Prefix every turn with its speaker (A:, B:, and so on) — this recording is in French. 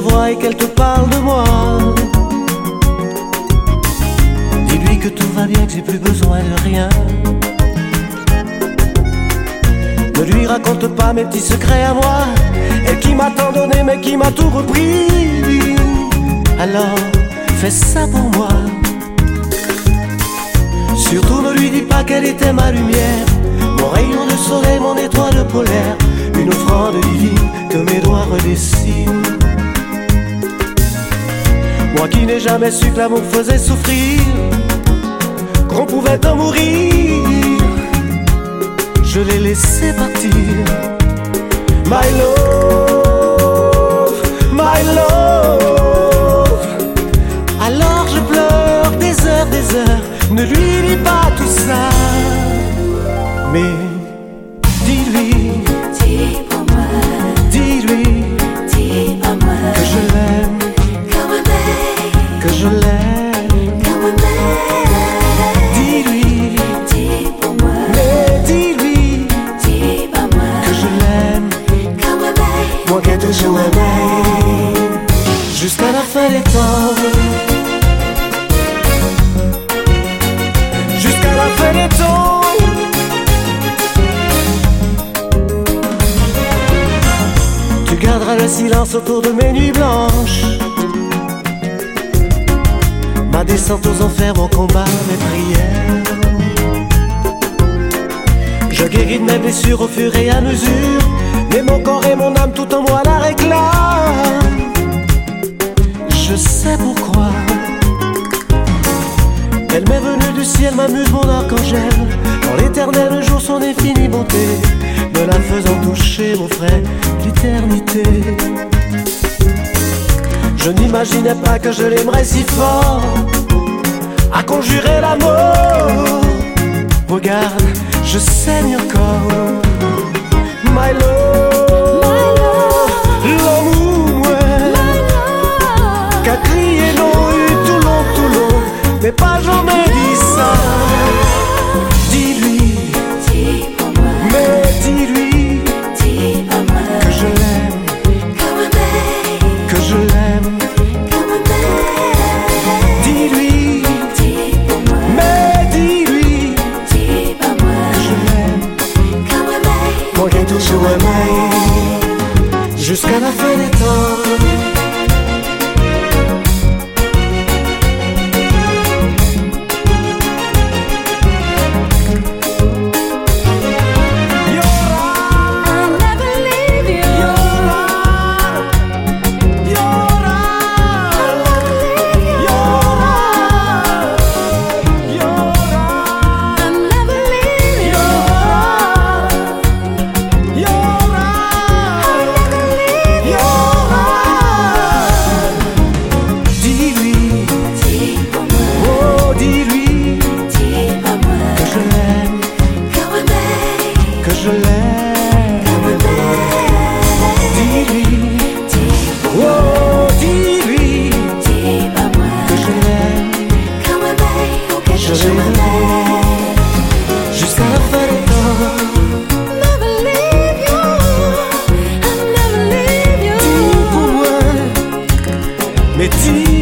A: voix et qu'elle te parle de moi. Dis-lui que tout va bien, que j'ai plus besoin de rien. Ne lui raconte pas mes petits secrets à moi, elle qui m'a tant donné mais qui m'a tout repris. Alors fais ça pour moi. Surtout ne lui dis pas qu'elle était ma lumière, mon rayon de soleil, mon étoile polaire, une offrande divine que mes doigts redessinent. Moi qui n'ai jamais su que l'amour faisait souffrir, qu'on pouvait en mourir, je l'ai laissé partir. My love, my love. Alors je pleure des heures, ne lui dis pas tout ça, mais dis-lui,
B: dis pour moi,
A: dis-lui,
B: dis pour moi
A: que je l'aime, que je l'aime. Dis-lui,
B: Dis pour moi,
A: mais dis-lui
B: dis pour moi
A: que je l'aime, moi qui ai toujours aimé, jusqu'à la fin des temps. Jusqu'à la fin des temps. Tu garderas le silence autour de mes nuits blanches, ma descente aux enfers, mon combat, mes prières. Je guéris de mes blessures au fur et à mesure, mais mon corps et mon âme tout en moi la réclament. Je sais pourquoi. Elle m'est venue du ciel, m'amuse mon archangel, dans l'éternel jour son infinie bonté, me la faisant toucher, mon frère, l'éternité. Je n'imaginais pas que je l'aimerais si fort, à conjurer la mort. Regarde, je saigne encore. My love, l'amour, ouais, qu'a crié non eu tout long, mais pas jamais dit ça. Dis-lui,
B: dis pour moi,
A: mais dis-lui
B: dis pour moi
A: que je l'aime, que je l'aime. Dis-lui,
B: dis pour moi,
A: mais dis-lui
B: dis pour moi
A: que je l'aime, moi qui ai toujours aimé, jusqu'à la fin des temps. Que je l'aime, dis-lui, oh dis-lui, que je l'aime, je l'aimerai, jusqu'à la fin des temps. Dis pour moi, mais dis